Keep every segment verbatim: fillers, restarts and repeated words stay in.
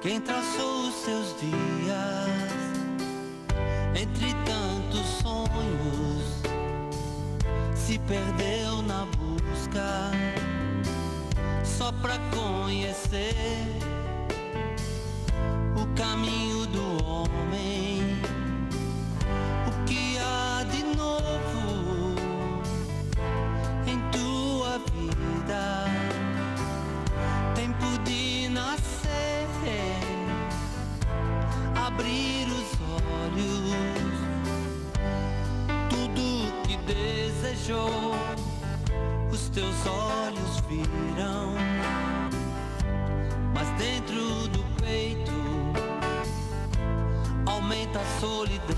Quem traçou os seus dias entre tantos sonhos se perdeu na busca só pra conhecer o caminho do homem. O que há de novo em tua vida? Tempo de nascer, abrir os olhos, tudo que desejou os teus olhos viram, mas dentro do peito aumenta a solidão.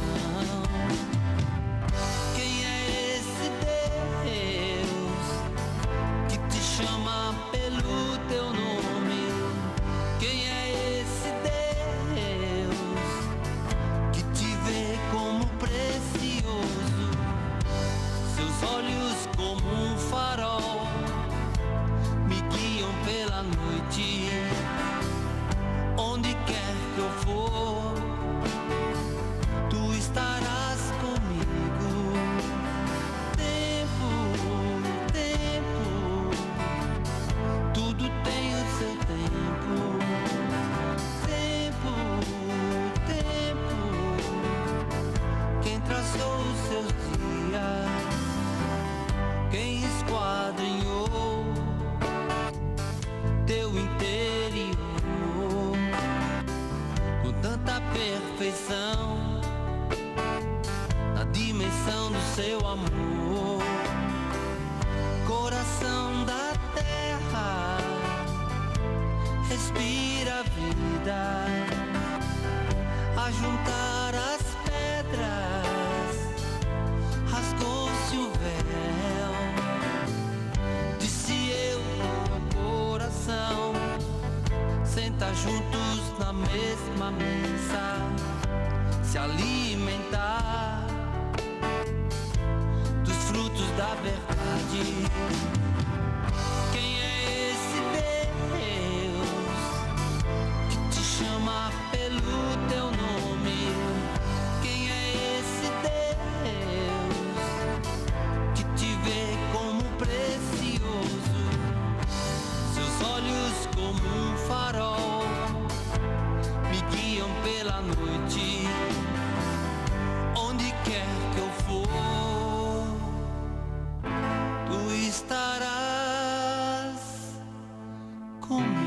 Quem é esse Deus que te chama pelo teu nome? Quem é esse Deus que te vê como precioso? Seus olhos como um farol me guiam pela noite. Onde quer que eu for, tu estarás comigo. Tempo, tempo, tudo tem o seu tempo. Tempo, tempo, quem traçou os seus dias, quem esquadrinhou teu interior com tanta perfeição na dimensão do seu amor. Coração da terra, respira a vida, a juntar as pedras, rasgou-se o véu. Disse eu ao coração, senta juntos na mesma mesa, se alimentar dos frutos da verdade. Quem é esse Deus que te chama pelo teu nome? Quem é esse Deus que te vê como precioso? Seus olhos como um farol me guiam pela noite. Onde quer que eu for, tu estarás comigo.